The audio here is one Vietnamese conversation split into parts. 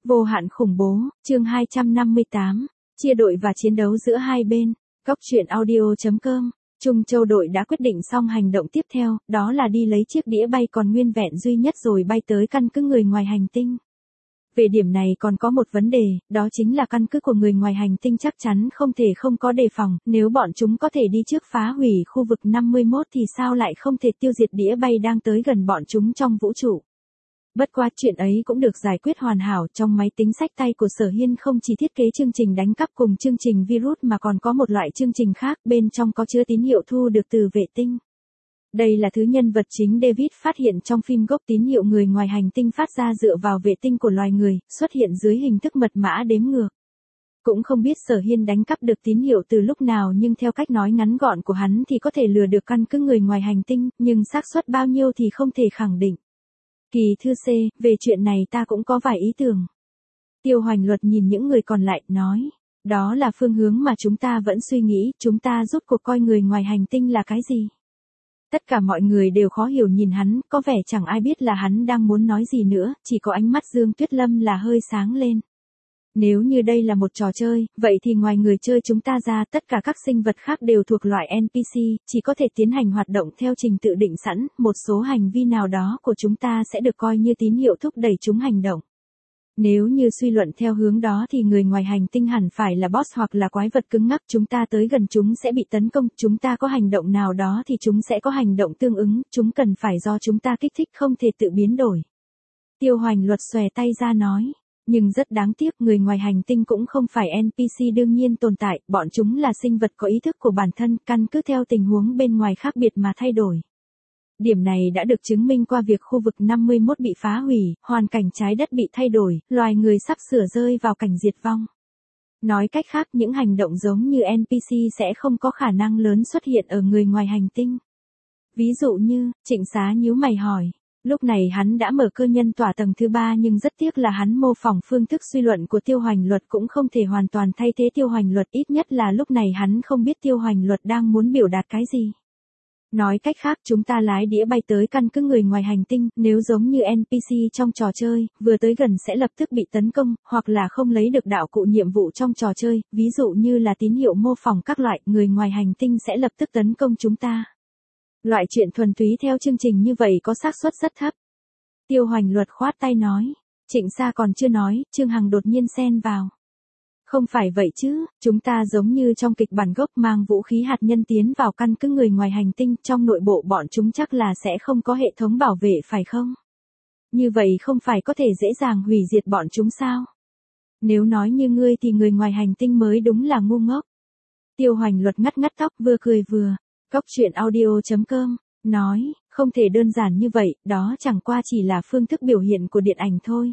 Vô hạn khủng bố, chương 258, chia đội và chiến đấu giữa hai bên. Góc truyện audio.com. Trung Châu đội đã quyết định xong hành động tiếp theo, đó là đi lấy chiếc đĩa bay còn nguyên vẹn duy nhất rồi bay tới căn cứ người ngoài hành tinh. Về điểm này còn có một vấn đề, đó chính là căn cứ của người ngoài hành tinh chắc chắn không thể không có đề phòng, nếu bọn chúng có thể đi trước phá hủy khu vực 51 thì sao lại không thể tiêu diệt đĩa bay đang tới gần bọn chúng trong vũ trụ. Bất quá chuyện ấy cũng được giải quyết hoàn hảo, trong máy tính xách tay của Sở Hiên không chỉ thiết kế chương trình đánh cắp cùng chương trình virus mà còn có một loại chương trình khác, bên trong có chứa tín hiệu thu được từ vệ tinh. Đây là thứ nhân vật chính David phát hiện trong phim gốc, tín hiệu người ngoài hành tinh phát ra dựa vào vệ tinh của loài người, xuất hiện dưới hình thức mật mã đếm ngược. Cũng không biết Sở Hiên đánh cắp được tín hiệu từ lúc nào, nhưng theo cách nói ngắn gọn của hắn thì có thể lừa được căn cứ người ngoài hành tinh, nhưng xác suất bao nhiêu thì không thể khẳng định. Kỳ thư C, về chuyện này ta cũng có vài ý tưởng. Tiêu Hoành Luật nhìn những người còn lại, nói. Đó là phương hướng mà chúng ta vẫn suy nghĩ, chúng ta rốt cuộc coi người ngoài hành tinh là cái gì? Tất cả mọi người đều khó hiểu nhìn hắn, có vẻ chẳng ai biết là hắn đang muốn nói gì nữa, chỉ có ánh mắt Dương Tuyết Lâm là hơi sáng lên. Nếu như đây là một trò chơi, vậy thì ngoài người chơi chúng ta ra, tất cả các sinh vật khác đều thuộc loại NPC, chỉ có thể tiến hành hoạt động theo trình tự định sẵn, một số hành vi nào đó của chúng ta sẽ được coi như tín hiệu thúc đẩy chúng hành động. Nếu như suy luận theo hướng đó thì người ngoài hành tinh hẳn phải là boss hoặc là quái vật cứng ngắc, chúng ta tới gần chúng sẽ bị tấn công, chúng ta có hành động nào đó thì chúng sẽ có hành động tương ứng, chúng cần phải do chúng ta kích thích, không thể tự biến đổi. Tiêu Hoành Luật xòe tay ra nói. Nhưng rất đáng tiếc, người ngoài hành tinh cũng không phải NPC đương nhiên tồn tại, bọn chúng là sinh vật có ý thức của bản thân, căn cứ theo tình huống bên ngoài khác biệt mà thay đổi. Điểm này đã được chứng minh qua việc khu vực 51 bị phá hủy, hoàn cảnh trái đất bị thay đổi, loài người sắp sửa rơi vào cảnh diệt vong. Nói cách khác, những hành động giống như NPC sẽ không có khả năng lớn xuất hiện ở người ngoài hành tinh. Ví dụ như, Trịnh Xá nhíu mày hỏi. Lúc này hắn đã mở cơ nhân tỏa tầng thứ 3 nhưng rất tiếc là hắn mô phỏng phương thức suy luận của Tiêu Hoành Luật cũng không thể hoàn toàn thay thế Tiêu Hoành Luật, ít nhất là lúc này hắn không biết Tiêu Hoành Luật đang muốn biểu đạt cái gì. Nói cách khác, chúng ta lái đĩa bay tới căn cứ người ngoài hành tinh, nếu giống như NPC trong trò chơi, vừa tới gần sẽ lập tức bị tấn công, hoặc là không lấy được đạo cụ nhiệm vụ trong trò chơi, ví dụ như là tín hiệu mô phỏng các loại, người ngoài hành tinh sẽ lập tức tấn công chúng ta. Loại chuyện thuần túy theo chương trình như vậy có xác suất rất thấp. Tiêu Hoành Luật khoát tay nói. Trịnh Sa còn chưa nói, Trương Hằng đột nhiên xen vào. Không phải vậy chứ, chúng ta giống như trong kịch bản gốc, mang vũ khí hạt nhân tiến vào căn cứ người ngoài hành tinh, trong nội bộ bọn chúng chắc là sẽ không có hệ thống bảo vệ phải không? Như vậy không phải có thể dễ dàng hủy diệt bọn chúng sao? Nếu nói như ngươi thì người ngoài hành tinh mới đúng là ngu ngốc. Tiêu Hoành Luật ngắt tóc, vừa cười vừa. Góc truyện audio.com, nói, không thể đơn giản như vậy, đó chẳng qua chỉ là phương thức biểu hiện của điện ảnh thôi.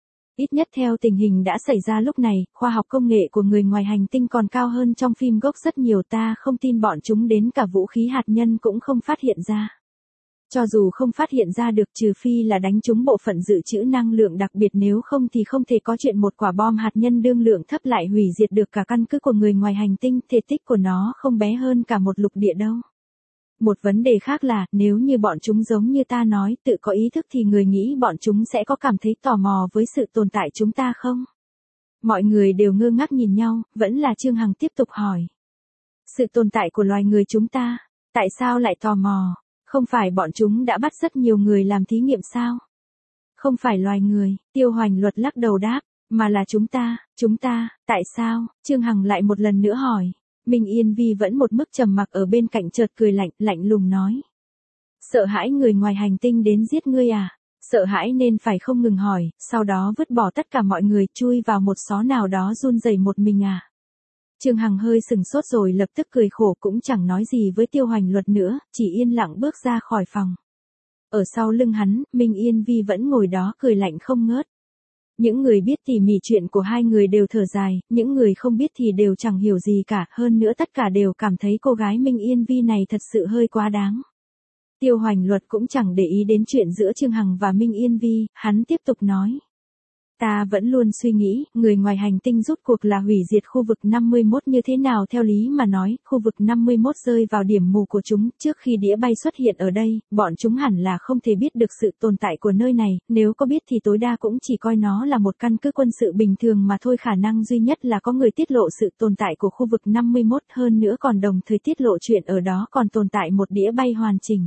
Ít nhất theo tình hình đã xảy ra lúc này, khoa học công nghệ của người ngoài hành tinh còn cao hơn trong phim gốc rất nhiều, ta không tin bọn chúng đến cả vũ khí hạt nhân cũng không phát hiện ra. Cho dù không phát hiện ra được, trừ phi là đánh trúng bộ phận dự trữ năng lượng đặc biệt, nếu không thì không thể có chuyện một quả bom hạt nhân đương lượng thấp lại hủy diệt được cả căn cứ của người ngoài hành tinh, thể tích của nó không bé hơn cả một lục địa đâu. Một vấn đề khác là, nếu như bọn chúng giống như ta nói, tự có ý thức thì người nghĩ bọn chúng sẽ có cảm thấy tò mò với sự tồn tại chúng ta không? Mọi người đều ngơ ngác nhìn nhau, vẫn là Trương Hằng tiếp tục hỏi. Sự tồn tại của loài người chúng ta, tại sao lại tò mò? Không phải bọn chúng đã bắt rất nhiều người làm thí nghiệm sao? Không phải loài người, Tiêu Hoành Luật lắc đầu đáp, mà là chúng ta, tại sao? Trương Hằng lại một lần nữa hỏi. Minh Yên Vi vẫn một mức trầm mặc ở bên cạnh, chợt cười lạnh lùng nói. Sợ hãi người ngoài hành tinh đến giết ngươi à? Sợ hãi nên phải không ngừng hỏi, sau đó vứt bỏ tất cả mọi người, chui vào một xó nào đó run rẩy một mình à? Trương Hằng hơi sừng sốt rồi lập tức cười khổ, cũng chẳng nói gì với Tiêu Hoành Luật nữa, chỉ yên lặng bước ra khỏi phòng. Ở sau lưng hắn, Minh Yên Vi vẫn ngồi đó cười lạnh không ngớt. Những người biết tỉ mỉ chuyện của hai người đều thở dài, những người không biết thì đều chẳng hiểu gì cả, hơn nữa tất cả đều cảm thấy cô gái Minh Yên Vi này thật sự hơi quá đáng. Tiêu Hoành Luật cũng chẳng để ý đến chuyện giữa Trương Hằng và Minh Yên Vi, hắn tiếp tục nói. Ta vẫn luôn suy nghĩ, người ngoài hành tinh rốt cuộc là hủy diệt khu vực 51 như thế nào. Theo lý mà nói, khu vực 51 rơi vào điểm mù của chúng. Trước khi đĩa bay xuất hiện ở đây, bọn chúng hẳn là không thể biết được sự tồn tại của nơi này. Nếu có biết thì tối đa cũng chỉ coi nó là một căn cứ quân sự bình thường mà thôi. Khả năng duy nhất là có người tiết lộ sự tồn tại của khu vực 51, hơn nữa còn đồng thời tiết lộ chuyện ở đó còn tồn tại một đĩa bay hoàn chỉnh.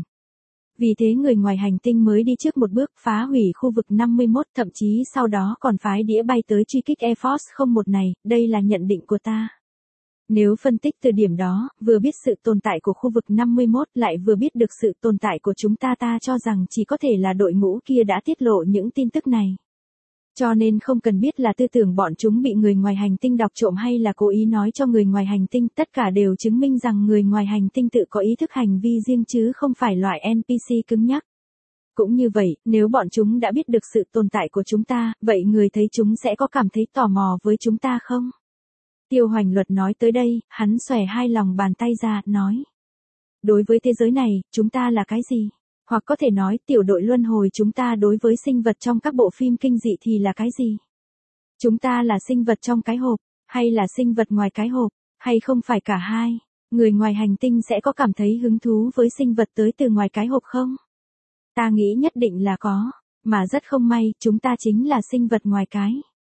Vì thế người ngoài hành tinh mới đi trước một bước phá hủy khu vực 51, thậm chí sau đó còn phái đĩa bay tới truy kích Air Force 01 này, đây là nhận định của ta. Nếu phân tích từ điểm đó, vừa biết sự tồn tại của khu vực 51 lại vừa biết được sự tồn tại của chúng ta cho rằng chỉ có thể là đội ngũ kia đã tiết lộ những tin tức này. Cho nên không cần biết là tư tưởng bọn chúng bị người ngoài hành tinh đọc trộm hay là cố ý nói cho người ngoài hành tinh, tất cả đều chứng minh rằng người ngoài hành tinh tự có ý thức hành vi riêng chứ không phải loại NPC cứng nhắc. Cũng như vậy, nếu bọn chúng đã biết được sự tồn tại của chúng ta, vậy người thấy chúng sẽ có cảm thấy tò mò với chúng ta không? Tiêu Hoành Luật nói tới đây, hắn xòe hai lòng bàn tay ra, nói. Đối với thế giới này, chúng ta là cái gì? Hoặc có thể nói tiểu đội luân hồi chúng ta đối với sinh vật trong các bộ phim kinh dị thì là cái gì? Chúng ta là sinh vật trong cái hộp, hay là sinh vật ngoài cái hộp, hay không phải cả hai? Người ngoài hành tinh sẽ có cảm thấy hứng thú với sinh vật tới từ ngoài cái hộp không? Ta nghĩ nhất định là có, mà rất không may, chúng ta chính là sinh vật ngoài cái.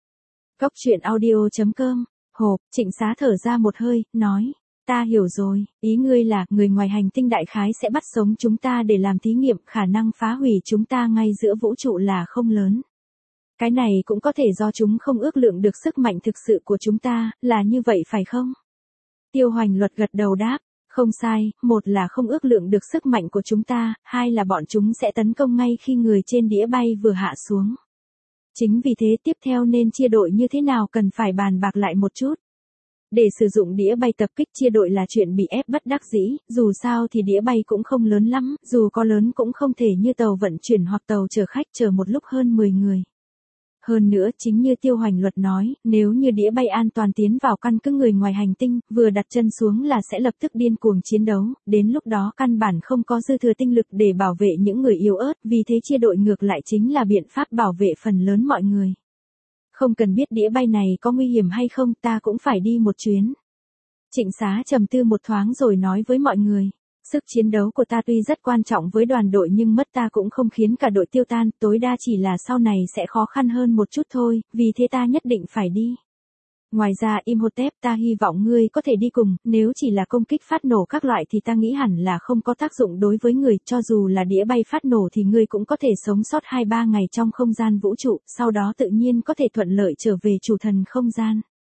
Cốc truyện audio.com, hộp, Trịnh Xá thở ra một hơi, nói. Ta hiểu rồi, ý ngươi là người ngoài hành tinh đại khái sẽ bắt sống chúng ta để làm thí nghiệm, khả năng phá hủy chúng ta ngay giữa vũ trụ là không lớn. Cái này cũng có thể do chúng không ước lượng được sức mạnh thực sự của chúng ta, là như vậy phải không? Tiêu Hoành Luật gật đầu đáp, không sai, một là không ước lượng được sức mạnh của chúng ta, hai là bọn chúng sẽ tấn công ngay khi người trên đĩa bay vừa hạ xuống. Chính vì thế tiếp theo nên chia đội như thế nào cần phải bàn bạc lại một chút. Để sử dụng đĩa bay tập kích chia đội là chuyện bị ép bất đắc dĩ, dù sao thì đĩa bay cũng không lớn lắm, dù có lớn cũng không thể như tàu vận chuyển hoặc tàu chở khách chở một lúc hơn 10 người. Hơn nữa chính như Tiêu Hoành Luật nói, nếu như đĩa bay an toàn tiến vào căn cứ người ngoài hành tinh, vừa đặt chân xuống là sẽ lập tức điên cuồng chiến đấu, đến lúc đó căn bản không có dư thừa tinh lực để bảo vệ những người yếu ớt, vì thế chia đội ngược lại chính là biện pháp bảo vệ phần lớn mọi người. Không cần biết đĩa bay này có nguy hiểm hay không, ta cũng phải đi một chuyến. Trịnh Xá trầm tư một thoáng rồi nói với mọi người. Sức chiến đấu của ta tuy rất quan trọng với đoàn đội nhưng mất ta cũng không khiến cả đội tiêu tan, tối đa chỉ là sau này sẽ khó khăn hơn một chút thôi, vì thế ta nhất định phải đi. Ngoài ra Imhotep ta hy vọng ngươi có thể đi cùng, nếu chỉ là công kích phát nổ các loại thì ta nghĩ hẳn là không có tác dụng đối với người, cho dù là đĩa bay phát nổ thì ngươi cũng có thể sống sót 2-3 ngày trong không gian vũ trụ, sau đó tự nhiên có thể thuận lợi trở về chủ thần không gian.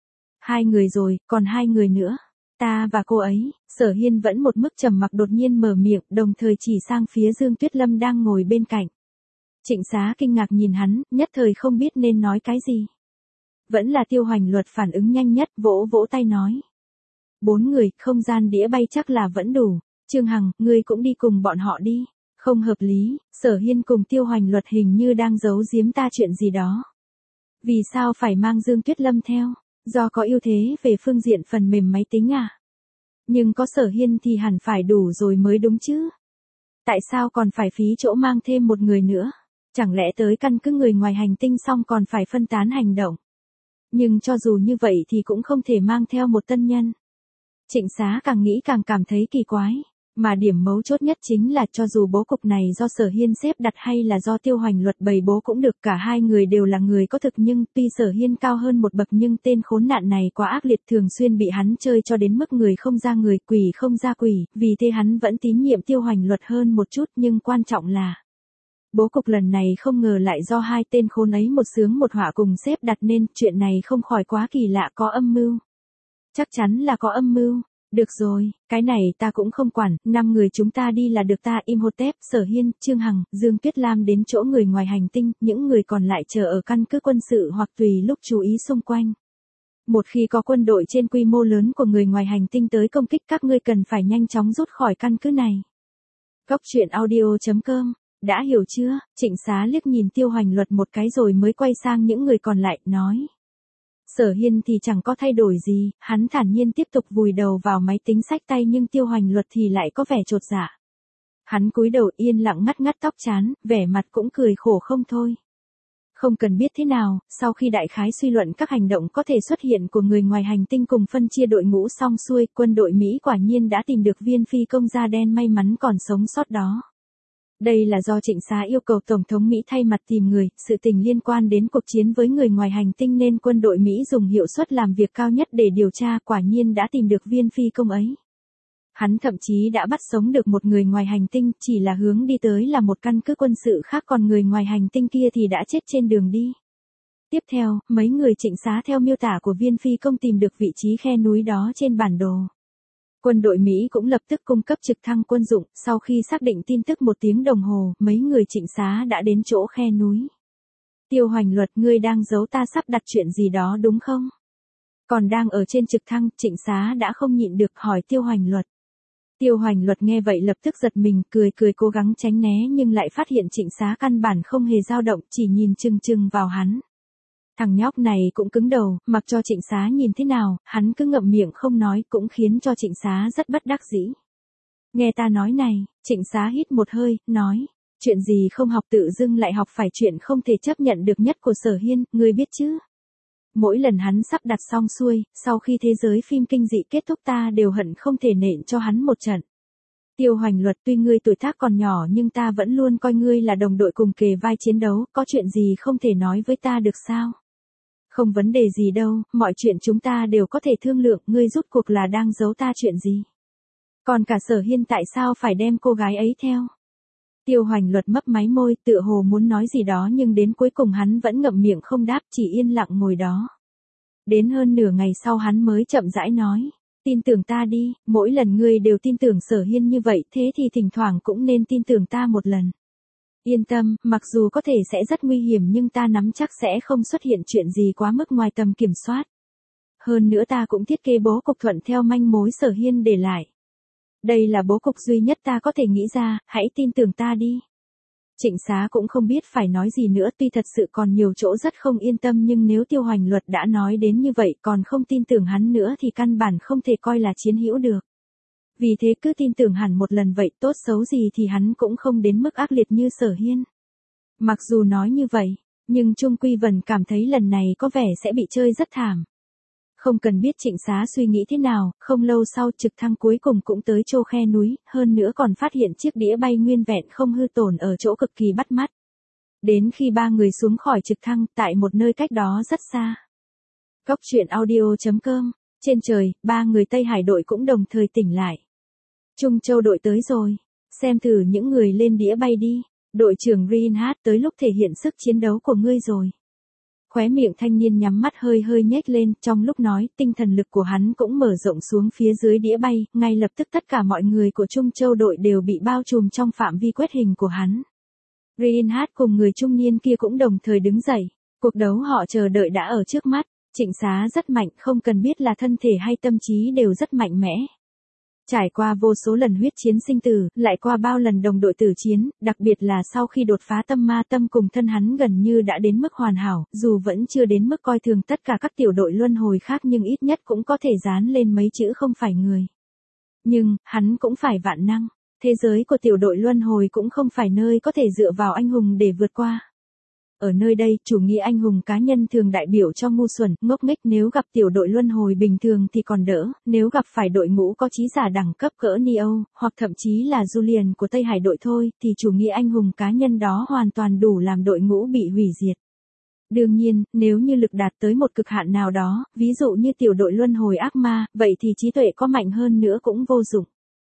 2 người rồi, còn 2 người nữa. Ta và cô ấy, Sở Hiên vẫn một mức trầm mặc đột nhiên mở miệng, đồng thời chỉ sang phía Dương Tuyết Lâm đang ngồi bên cạnh. Trịnh Xá kinh ngạc nhìn hắn, nhất thời không biết nên nói cái gì. Vẫn là Tiêu Hoành Luật phản ứng nhanh nhất, vỗ vỗ tay nói. 4 người, không gian đĩa bay chắc là vẫn đủ. Trương Hằng, ngươi cũng đi cùng bọn họ đi. Không hợp lý, Sở Hiên cùng Tiêu Hoành Luật hình như đang giấu giếm ta chuyện gì đó. Vì sao phải mang Dương Tuyết Lâm theo? Do có ưu thế về phương diện phần mềm máy tính à? Nhưng có Sở Hiên thì hẳn phải đủ rồi mới đúng chứ. Tại sao còn phải phí chỗ mang thêm một người nữa? Chẳng lẽ tới căn cứ người ngoài hành tinh xong còn phải phân tán hành động? Nhưng cho dù như vậy thì cũng không thể mang theo một tân nhân. Trịnh Xá càng nghĩ càng cảm thấy kỳ quái. Mà điểm mấu chốt nhất chính là cho dù bố cục này do Sở Hiên xếp đặt hay là do Tiêu Hoành Luật bày bố cũng được, cả hai người đều là người có thực, nhưng tuy Sở Hiên cao hơn một bậc nhưng tên khốn nạn này quá ác liệt, thường xuyên bị hắn chơi cho đến mức người không ra người, quỷ không ra quỷ, vì thế hắn vẫn tín nhiệm Tiêu Hoành Luật hơn một chút, nhưng quan trọng là bố cục lần này không ngờ lại do hai tên khốn ấy một sướng một họa cùng xếp đặt nên chuyện này không khỏi quá kỳ lạ, có âm mưu. Chắc chắn là có âm mưu. Được rồi, cái này ta cũng không quản, 5 người chúng ta đi là được. Ta Imhotep, Sở Hiên, Trương Hằng, Dương Tuyết Lam đến chỗ người ngoài hành tinh, những người còn lại chờ ở căn cứ quân sự hoặc tùy lúc chú ý xung quanh. Một khi có quân đội trên quy mô lớn của người ngoài hành tinh tới công kích các ngươi cần phải nhanh chóng rút khỏi căn cứ này. Cốc truyện audio.com, đã hiểu chưa? Trịnh Xá liếc nhìn Tiêu Hoành Luật một cái rồi mới quay sang những người còn lại, nói. Sở Hiên thì chẳng có thay đổi gì, hắn thản nhiên tiếp tục vùi đầu vào máy tính xách tay, nhưng Tiêu Hoành Luật thì lại có vẻ chột dạ. Hắn cúi đầu yên lặng ngắt ngắt tóc trán, vẻ mặt cũng cười khổ không thôi. Không cần biết thế nào, sau khi đại khái suy luận các hành động có thể xuất hiện của người ngoài hành tinh cùng phân chia đội ngũ xong xuôi, quân đội Mỹ quả nhiên đã tìm được viên phi công da đen may mắn còn sống sót đó. Đây là do Trịnh Xá yêu cầu Tổng thống Mỹ thay mặt tìm người, sự tình liên quan đến cuộc chiến với người ngoài hành tinh nên quân đội Mỹ dùng hiệu suất làm việc cao nhất để điều tra, quả nhiên đã tìm được viên phi công ấy. Hắn thậm chí đã bắt sống được một người ngoài hành tinh, chỉ là hướng đi tới là một căn cứ quân sự khác, còn người ngoài hành tinh kia thì đã chết trên đường đi. Tiếp theo, mấy người Trịnh Xá theo miêu tả của viên phi công tìm được vị trí khe núi đó trên bản đồ. Quân đội Mỹ cũng lập tức cung cấp trực thăng quân dụng, sau khi xác định tin tức 1 tiếng đồng hồ, mấy người Trịnh Xá đã đến chỗ khe núi. Tiêu Hoành Luật, ngươi đang giấu ta sắp đặt chuyện gì đó đúng không? Còn đang ở trên trực thăng, Trịnh Xá đã không nhịn được hỏi Tiêu Hoành Luật. Tiêu Hoành Luật nghe vậy lập tức giật mình, cười cố gắng tránh né nhưng lại phát hiện Trịnh Xá căn bản không hề dao động, chỉ nhìn chừng chừng vào hắn. Thằng nhóc này cũng cứng đầu, mặc cho Trịnh Xá nhìn thế nào, hắn cứ ngậm miệng không nói, cũng khiến cho Trịnh Xá rất bất đắc dĩ. Nghe ta nói này, Trịnh Xá hít một hơi, nói, chuyện gì không học tự dưng lại học phải chuyện không thể chấp nhận được nhất của Sở Hiên, ngươi biết chứ? Mỗi lần hắn sắp đặt xong xuôi, sau khi thế giới phim kinh dị kết thúc ta đều hận không thể nện cho hắn một trận. Tiêu Hoành Luật, tuy ngươi tuổi tác còn nhỏ nhưng ta vẫn luôn coi ngươi là đồng đội cùng kề vai chiến đấu, có chuyện gì không thể nói với ta được sao? Không vấn đề gì đâu, mọi chuyện chúng ta đều có thể thương lượng, ngươi rút cuộc là đang giấu ta chuyện gì? Còn cả Sở Hiên tại sao phải đem cô gái ấy theo? Tiêu Hoành Luật mấp máy môi, tựa hồ muốn nói gì đó nhưng đến cuối cùng hắn vẫn ngậm miệng không đáp, chỉ yên lặng ngồi đó. Đến hơn nửa ngày sau hắn mới chậm rãi nói, tin tưởng ta đi, mỗi lần ngươi đều tin tưởng Sở Hiên như vậy, thế thì thỉnh thoảng cũng nên tin tưởng ta một lần. Yên tâm, mặc dù có thể sẽ rất nguy hiểm nhưng ta nắm chắc sẽ không xuất hiện chuyện gì quá mức ngoài tầm kiểm soát. Hơn nữa ta cũng thiết kế bố cục thuận theo manh mối Sở Hiên để lại. Đây là bố cục duy nhất ta có thể nghĩ ra, hãy tin tưởng ta đi. Trịnh Xá cũng không biết phải nói gì nữa, tuy thật sự còn nhiều chỗ rất không yên tâm nhưng nếu Tiêu Hoành Luật đã nói đến như vậy còn không tin tưởng hắn nữa thì căn bản không thể coi là chiến hữu được. Vì thế cứ tin tưởng hẳn một lần vậy, tốt xấu gì thì hắn cũng không đến mức ác liệt như Sở Hiên. Mặc dù nói như vậy, nhưng Trung Quy Vân cảm thấy lần này có vẻ sẽ bị chơi rất thảm. Không cần biết Trịnh Xá suy nghĩ thế nào, không lâu sau trực thăng cuối cùng cũng tới chỗ khe núi, hơn nữa còn phát hiện chiếc đĩa bay nguyên vẹn không hư tổn ở chỗ cực kỳ bắt mắt. Đến khi 3 người xuống khỏi trực thăng, tại một nơi cách đó rất xa. Góc truyện audio.com, trên trời, 3 người Tây Hải đội cũng đồng thời tỉnh lại. Trung Châu đội tới rồi, xem thử những người lên đĩa bay đi, đội trưởng Reinhardt, tới lúc thể hiện sức chiến đấu của ngươi rồi. Khóe miệng thanh niên nhắm mắt hơi nhếch lên, trong lúc nói, tinh thần lực của hắn cũng mở rộng xuống phía dưới đĩa bay, ngay lập tức tất cả mọi người của Trung Châu đội đều bị bao trùm trong phạm vi quét hình của hắn. Reinhardt cùng người trung niên kia cũng đồng thời đứng dậy, cuộc đấu họ chờ đợi đã ở trước mắt, Trịnh Xá rất mạnh, không cần biết là thân thể hay tâm trí đều rất mạnh mẽ. Trải qua vô số lần huyết chiến sinh tử, lại qua bao lần đồng đội tử chiến, đặc biệt là sau khi đột phá tâm ma tâm cùng thân hắn gần như đã đến mức hoàn hảo, dù vẫn chưa đến mức coi thường tất cả các tiểu đội luân hồi khác nhưng ít nhất cũng có thể dán lên mấy chữ không phải người. Nhưng, hắn cũng phải vạn năng, thế giới của tiểu đội luân hồi cũng không phải nơi có thể dựa vào anh hùng để vượt qua. Ở nơi đây, chủ nghĩa anh hùng cá nhân thường đại biểu cho ngu xuẩn, ngốc nghếch, nếu gặp tiểu đội luân hồi bình thường thì còn đỡ, nếu gặp phải đội ngũ có trí giả đẳng cấp cỡ Neo, hoặc thậm chí là Julian của Tây Hải đội thôi, thì chủ nghĩa anh hùng cá nhân đó hoàn toàn đủ làm đội ngũ bị hủy diệt. Đương nhiên, nếu như lực đạt tới một cực hạn nào đó, ví dụ như tiểu đội luân hồi ác ma, vậy thì trí tuệ có mạnh hơn nữa cũng vô dụng.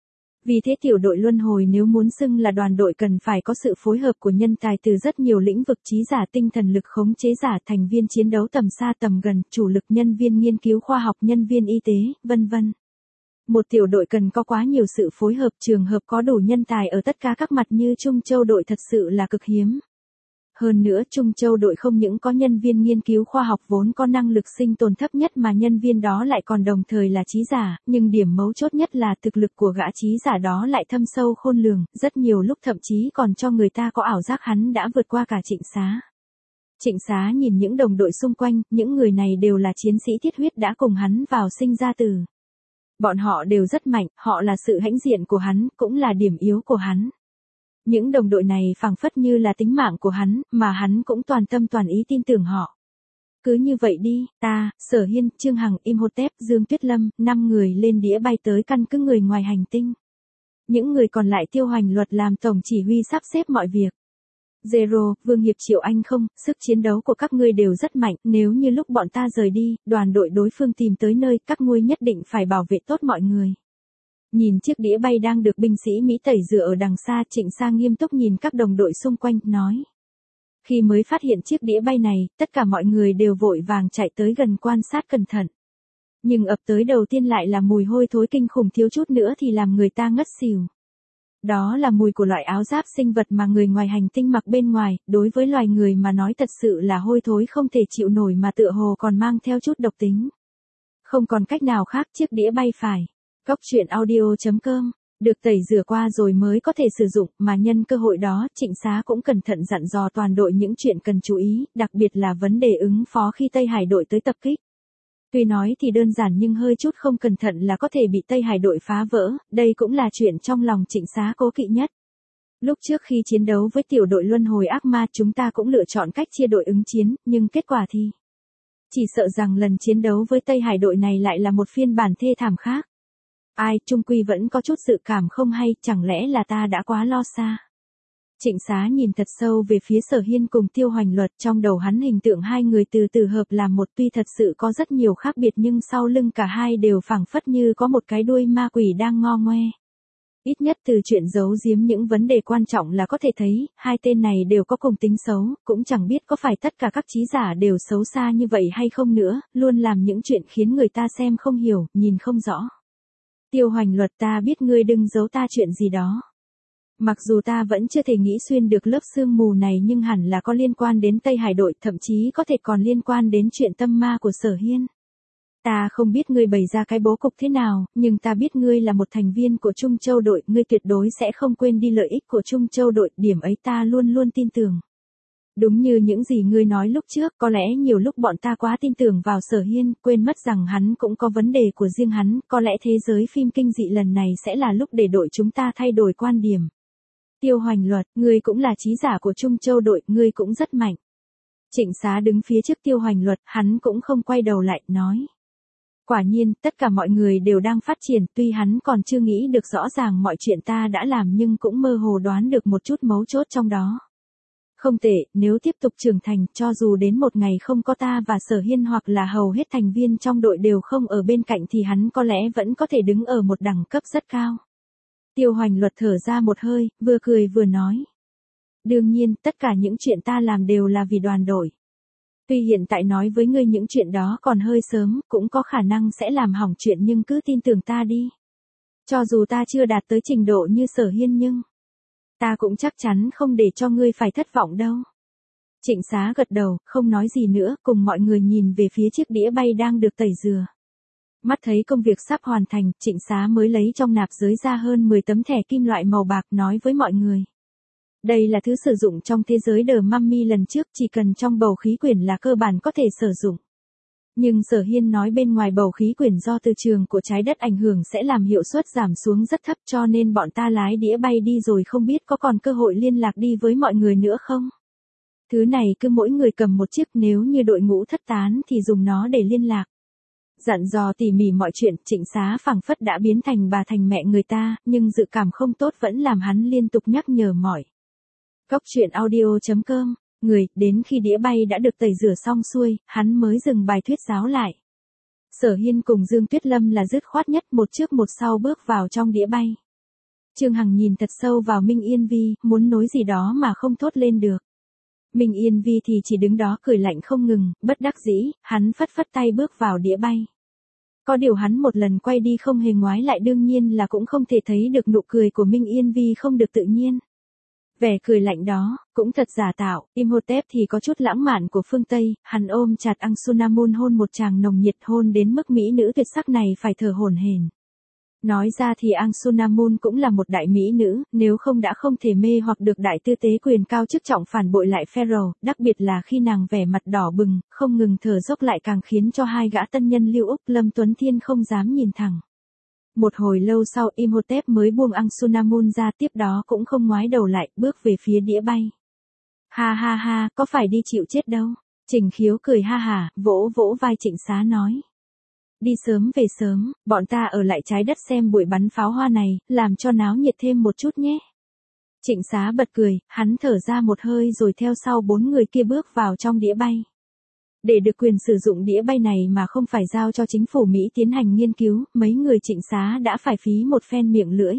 Vì thế tiểu đội luân hồi nếu muốn xưng là đoàn đội cần phải có sự phối hợp của nhân tài từ rất nhiều lĩnh vực, trí giả tinh thần lực khống chế giả, thành viên chiến đấu tầm xa tầm gần, chủ lực nhân viên nghiên cứu khoa học, nhân viên y tế, vân vân. Một tiểu đội cần có quá nhiều sự phối hợp, trường hợp có đủ nhân tài ở tất cả các mặt như Trung Châu đội thật sự là cực hiếm. Hơn nữa Trung Châu đội không những có nhân viên nghiên cứu khoa học vốn có năng lực sinh tồn thấp nhất mà nhân viên đó lại còn đồng thời là trí giả, nhưng điểm mấu chốt nhất là thực lực của gã trí giả đó lại thâm sâu khôn lường, rất nhiều lúc thậm chí còn cho người ta có ảo giác hắn đã vượt qua cả Trịnh Xá. Trịnh Xá nhìn những đồng đội xung quanh, những người này đều là chiến sĩ thiết huyết đã cùng hắn vào sinh ra tử. Bọn họ đều rất mạnh, họ là sự hãnh diện của hắn, cũng là điểm yếu của hắn. Những đồng đội này phảng phất như là tính mạng của hắn, mà hắn cũng toàn tâm toàn ý tin tưởng họ. Cứ như vậy đi, ta, Sở Hiên, Trương Hằng, Imhotep, Dương Tuyết Lâm, 5 người lên đĩa bay tới căn cứ người ngoài hành tinh. Những người còn lại Tiêu Hoành Luật làm tổng chỉ huy sắp xếp mọi việc. Zero, Vương Hiệp Triệu Anh không, sức chiến đấu của các ngươi đều rất mạnh, nếu như lúc bọn ta rời đi, đoàn đội đối phương tìm tới nơi, các ngươi nhất định phải bảo vệ tốt mọi người. Nhìn chiếc đĩa bay đang được binh sĩ Mỹ tẩy rửa ở đằng xa, Trịnh Sa nghiêm túc nhìn các đồng đội xung quanh, nói. Khi mới phát hiện chiếc đĩa bay này, tất cả mọi người đều vội vàng chạy tới gần quan sát cẩn thận. Nhưng ập tới đầu tiên lại là mùi hôi thối kinh khủng, thiếu chút nữa thì làm người ta ngất xỉu. Đó là mùi của loại áo giáp sinh vật mà người ngoài hành tinh mặc bên ngoài, đối với loài người mà nói thật sự là hôi thối không thể chịu nổi, mà tựa hồ còn mang theo chút độc tính. Không còn cách nào khác, chiếc đĩa bay phải. Góc truyện audio.com, được tẩy rửa qua rồi mới có thể sử dụng, mà nhân cơ hội đó, Trịnh Xá cũng cẩn thận dặn dò toàn đội những chuyện cần chú ý, đặc biệt là vấn đề ứng phó khi Tây Hải đội tới tập kích. Tuy nói thì đơn giản nhưng hơi chút không cẩn thận là có thể bị Tây Hải đội phá vỡ, đây cũng là chuyện trong lòng Trịnh Xá cố kỵ nhất. Lúc trước khi chiến đấu với tiểu đội luân hồi ác ma, chúng ta cũng lựa chọn cách chia đội ứng chiến, nhưng kết quả thì chỉ sợ rằng lần chiến đấu với Tây Hải đội này lại là một phiên bản thê thảm khác. Ai, trung quy vẫn có chút dự cảm không hay, chẳng lẽ là ta đã quá lo xa. Trịnh Xá nhìn thật sâu về phía Sở Hiên cùng Tiêu Hoành Luật, trong đầu hắn hình tượng hai người từ từ hợp làm một, tuy thật sự có rất nhiều khác biệt nhưng sau lưng cả hai đều phảng phất như có một cái đuôi ma quỷ đang ngo ngoe. Ít nhất từ chuyện giấu giếm những vấn đề quan trọng là có thể thấy, hai tên này đều có cùng tính xấu, cũng chẳng biết có phải tất cả các trí giả đều xấu xa như vậy hay không nữa, luôn làm những chuyện khiến người ta xem không hiểu, nhìn không rõ. Tiêu Hoành Luật, ta biết ngươi đừng giấu ta chuyện gì đó. Mặc dù ta vẫn chưa thể nghĩ xuyên được lớp sương mù này nhưng hẳn là có liên quan đến Tây Hải đội, thậm chí có thể còn liên quan đến chuyện tâm ma của Sở Hiên. Ta không biết ngươi bày ra cái bố cục thế nào, nhưng ta biết ngươi là một thành viên của Trung Châu đội, ngươi tuyệt đối sẽ không quên đi lợi ích của Trung Châu đội, điểm ấy ta luôn luôn tin tưởng. Đúng như những gì ngươi nói lúc trước, có lẽ nhiều lúc bọn ta quá tin tưởng vào Sở Hiên, quên mất rằng hắn cũng có vấn đề của riêng hắn, có lẽ thế giới phim kinh dị lần này sẽ là lúc để đội chúng ta thay đổi quan điểm. Tiêu Hoành Luật, ngươi cũng là trí giả của Trung Châu đội, ngươi cũng rất mạnh. Trịnh Xá đứng phía trước Tiêu Hoành Luật, hắn cũng không quay đầu lại, nói. Quả nhiên, tất cả mọi người đều đang phát triển, tuy hắn còn chưa nghĩ được rõ ràng mọi chuyện ta đã làm nhưng cũng mơ hồ đoán được một chút mấu chốt trong đó. Không tệ, nếu tiếp tục trưởng thành, cho dù đến một ngày không có ta và Sở Hiên hoặc là hầu hết thành viên trong đội đều không ở bên cạnh thì hắn có lẽ vẫn có thể đứng ở một đẳng cấp rất cao. Tiêu Hoành Luật thở ra một hơi, vừa cười vừa nói. Đương nhiên, tất cả những chuyện ta làm đều là vì đoàn đội. Tuy hiện tại nói với ngươi những chuyện đó còn hơi sớm, cũng có khả năng sẽ làm hỏng chuyện nhưng cứ tin tưởng ta đi. Cho dù ta chưa đạt tới trình độ như Sở Hiên nhưng ta cũng chắc chắn không để cho ngươi phải thất vọng đâu. Trịnh Xá gật đầu, không nói gì nữa, cùng mọi người nhìn về phía chiếc đĩa bay đang được tẩy rửa. Mắt thấy công việc sắp hoàn thành, Trịnh Xá mới lấy trong nạp giới ra hơn 10 tấm thẻ kim loại màu bạc, nói với mọi người. Đây là thứ sử dụng trong thế giới The Mummy lần trước, chỉ cần trong bầu khí quyển là cơ bản có thể sử dụng. Nhưng Sở Hiên nói bên ngoài bầu khí quyển do từ trường của trái đất ảnh hưởng sẽ làm hiệu suất giảm xuống rất thấp, cho nên bọn ta lái đĩa bay đi rồi không biết có còn cơ hội liên lạc đi với mọi người nữa không. Thứ này cứ mỗi người cầm một chiếc, nếu như đội ngũ thất tán thì dùng nó để liên lạc. Dặn dò tỉ mỉ mọi chuyện, Trịnh Xá phảng phất đã biến thành bà thành mẹ người ta, nhưng dự cảm không tốt vẫn làm hắn liên tục nhắc nhở mỏi. Góc truyện audio.com, người, đến khi đĩa bay đã được tẩy rửa xong xuôi, hắn mới dừng bài thuyết giáo lại. Sở Hiên cùng Dương Tuyết Lâm là dứt khoát nhất, một trước một sau bước vào trong đĩa bay. Trương Hằng nhìn thật sâu vào Minh Yên Vi, muốn nói gì đó mà không thốt lên được. Minh Yên Vi thì chỉ đứng đó cười lạnh không ngừng, bất đắc dĩ, hắn phất phất tay bước vào đĩa bay. Có điều hắn một lần quay đi không hề ngoái lại, đương nhiên là cũng không thể thấy được nụ cười của Minh Yên Vi không được tự nhiên. Vẻ cười lạnh đó, cũng thật giả tạo. Imhotep thì có chút lãng mạn của phương Tây, hắn ôm chặt Ansunamun hôn một tràng nồng nhiệt, hôn đến mức mỹ nữ tuyệt sắc này phải thở hổn hển. Nói ra thì Ansunamun cũng là một đại mỹ nữ, nếu không đã không thể mê hoặc được đại tư tế quyền cao chức trọng phản bội lại Pharaoh, đặc biệt là khi nàng vẻ mặt đỏ bừng, không ngừng thở dốc lại càng khiến cho hai gã tân nhân Lưu Úc Lâm Tuấn Thiên không dám nhìn thẳng. Một hồi lâu sau Imhotep mới buông Ansunamun ra, tiếp đó cũng không ngoái đầu lại, bước về phía đĩa bay. Ha ha ha, có phải đi chịu chết đâu. Trình Khiếu cười ha hả, vỗ vỗ vai Trịnh Xá nói. Đi sớm về sớm, bọn ta ở lại trái đất xem buổi bắn pháo hoa này, làm cho náo nhiệt thêm một chút nhé. Trịnh Xá bật cười, hắn thở ra một hơi rồi theo sau 4 người kia bước vào trong đĩa bay. Để được quyền sử dụng đĩa bay này mà không phải giao cho chính phủ Mỹ tiến hành nghiên cứu, mấy người Trịnh Xá đã phải phí một phen miệng lưỡi.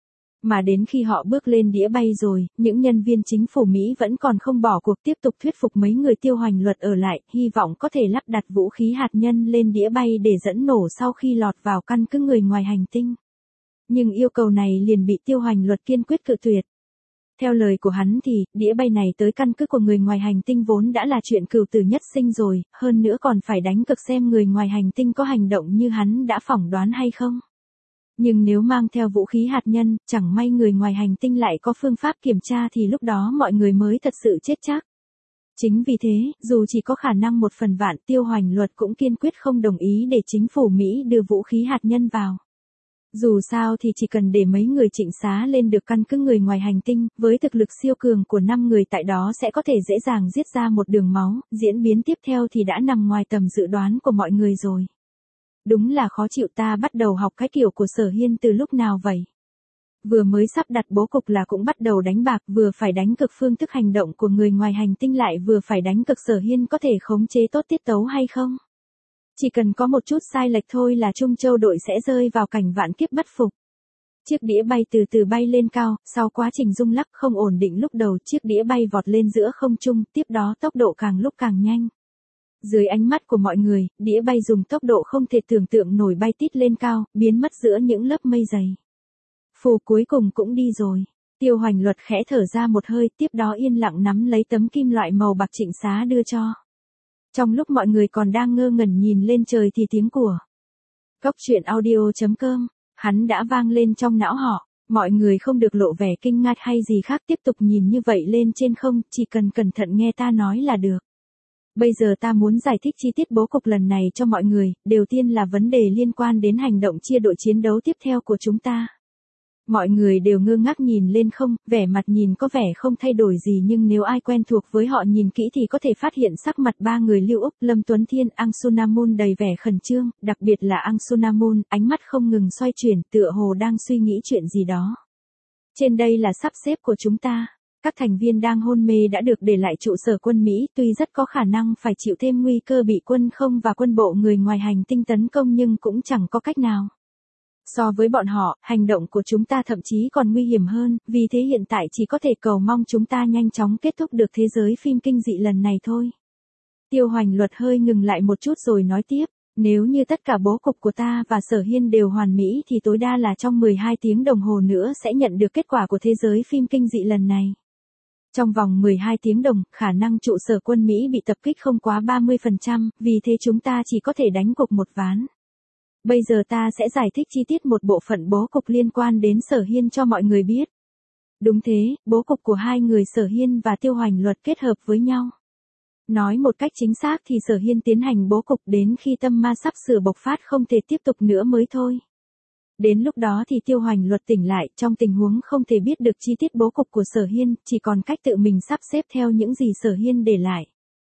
Mà đến khi họ bước lên đĩa bay rồi, những nhân viên chính phủ Mỹ vẫn còn không bỏ cuộc tiếp tục thuyết phục mấy người Tiêu Hoành Luật ở lại, hy vọng có thể lắp đặt vũ khí hạt nhân lên đĩa bay để dẫn nổ sau khi lọt vào căn cứ người ngoài hành tinh. Nhưng yêu cầu này liền bị Tiêu Hoành Luật kiên quyết cự tuyệt. Theo lời của hắn thì, đĩa bay này tới căn cứ của người ngoài hành tinh vốn đã là chuyện cừu tử nhất sinh rồi, hơn nữa còn phải đánh cược xem người ngoài hành tinh có hành động như hắn đã phỏng đoán hay không. Nhưng nếu mang theo vũ khí hạt nhân, chẳng may người ngoài hành tinh lại có phương pháp kiểm tra thì lúc đó mọi người mới thật sự chết chắc. Chính vì thế, dù chỉ có khả năng 1/1000, Tiêu Hoành Luật cũng kiên quyết không đồng ý để chính phủ Mỹ đưa vũ khí hạt nhân vào. Dù sao thì chỉ cần để mấy người Trịnh Xá lên được căn cứ người ngoài hành tinh, với thực lực siêu cường của 5 người tại đó sẽ có thể dễ dàng giết ra một đường máu, diễn biến tiếp theo thì đã nằm ngoài tầm dự đoán của mọi người rồi. Đúng là khó chịu, ta bắt đầu học cái kiểu của Sở Hiên từ lúc nào vậy? Vừa mới sắp đặt bố cục là cũng bắt đầu đánh bạc, vừa phải đánh cực phương thức hành động của người ngoài hành tinh lại vừa phải đánh cực Sở Hiên có thể khống chế tốt tiết tấu hay không? Chỉ cần có một chút sai lệch thôi là Trung Châu đội sẽ rơi vào cảnh vạn kiếp bất phục. Chiếc đĩa bay từ từ bay lên cao, sau quá trình rung lắc không ổn định lúc đầu chiếc đĩa bay vọt lên giữa không trung, tiếp đó tốc độ càng lúc càng nhanh. Dưới ánh mắt của mọi người, đĩa bay dùng tốc độ không thể tưởng tượng nổi bay tít lên cao, biến mất giữa những lớp mây dày. Phù cuối cùng cũng đi rồi. Tiêu Hoành Luật khẽ thở ra một hơi, tiếp đó yên lặng nắm lấy tấm kim loại màu bạc Trịnh Xá đưa cho. Trong lúc mọi người còn đang ngơ ngẩn nhìn lên trời thì tiếng của Cốc truyện audio.com, hắn đã vang lên trong não họ. Mọi người không được lộ vẻ kinh ngạc hay gì khác, tiếp tục nhìn như vậy lên trên không, chỉ cần cẩn thận nghe ta nói là được. Bây giờ ta muốn giải thích chi tiết bố cục lần này cho mọi người, đầu tiên là vấn đề liên quan đến hành động chia đội chiến đấu tiếp theo của chúng ta. Mọi người đều ngơ ngác nhìn lên không, vẻ mặt nhìn có vẻ không thay đổi gì nhưng nếu ai quen thuộc với họ nhìn kỹ thì có thể phát hiện sắc mặt 3 người Lưu Úc, Lâm Tuấn Thiên, Ansunamun đầy vẻ khẩn trương, đặc biệt là Ansunamun, ánh mắt không ngừng xoay chuyển, tựa hồ đang suy nghĩ chuyện gì đó. Trên đây là sắp xếp của chúng ta. Các thành viên đang hôn mê đã được để lại trụ sở quân Mỹ, tuy rất có khả năng phải chịu thêm nguy cơ bị quân không và quân bộ người ngoài hành tinh tấn công nhưng cũng chẳng có cách nào. So với bọn họ, hành động của chúng ta thậm chí còn nguy hiểm hơn, vì thế hiện tại chỉ có thể cầu mong chúng ta nhanh chóng kết thúc được thế giới phim kinh dị lần này thôi. Tiêu Hoành Luật hơi ngừng lại một chút rồi nói tiếp, nếu như tất cả bố cục của ta và Sở Hiên đều hoàn mỹ thì tối đa là trong 12 tiếng đồng hồ nữa sẽ nhận được kết quả của thế giới phim kinh dị lần này. Trong vòng 12 tiếng đồng, khả năng trụ sở quân Mỹ bị tập kích không quá 30%, vì thế chúng ta chỉ có thể đánh cục một ván. Bây giờ ta sẽ giải thích chi tiết một bộ phận bố cục liên quan đến Sở Hiên cho mọi người biết. Đúng thế, bố cục của hai người Sở Hiên và Tiêu Hoành Luật kết hợp với nhau. Nói một cách chính xác thì Sở Hiên tiến hành bố cục đến khi tâm ma sắp sửa bộc phát không thể tiếp tục nữa mới thôi. Đến lúc đó thì Tiêu Hoành Luật tỉnh lại, trong tình huống không thể biết được chi tiết bố cục của Sở Hiên, chỉ còn cách tự mình sắp xếp theo những gì Sở Hiên để lại.